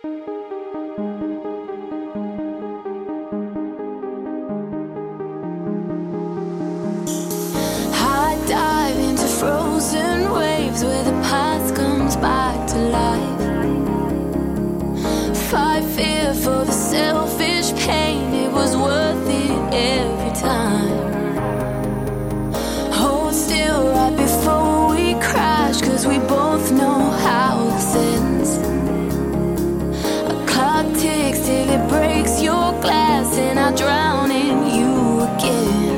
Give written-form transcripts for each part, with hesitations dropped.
Dive into frozen waves where the past comes back to life. Fight fear for the selfish pain, it was worth it every time. Hold still right before we crash, 'cause we both know how this ends. A clock ticks till it breaks your glass, and I drown in you again.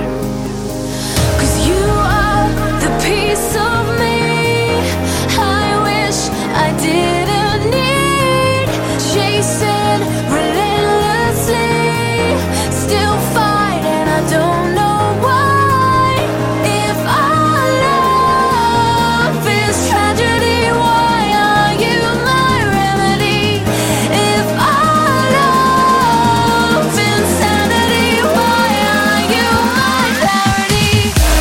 Piece of me I wish I didn't need, chasing relentlessly, still fight and I don't know why. If our love is tragedy, why are you my remedy? If our love is insanity, why are you my clarity?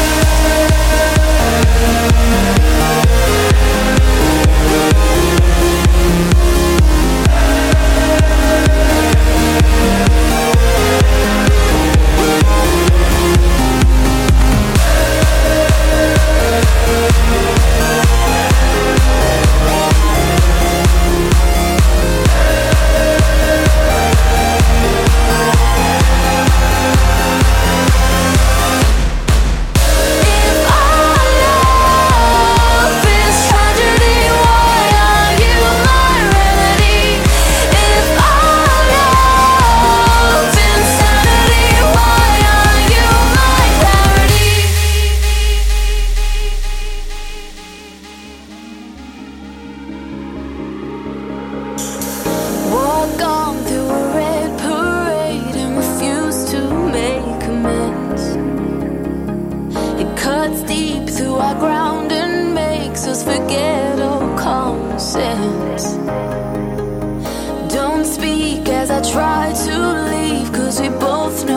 Forget all common sense. Don't speak as I try to leave, 'cause we both know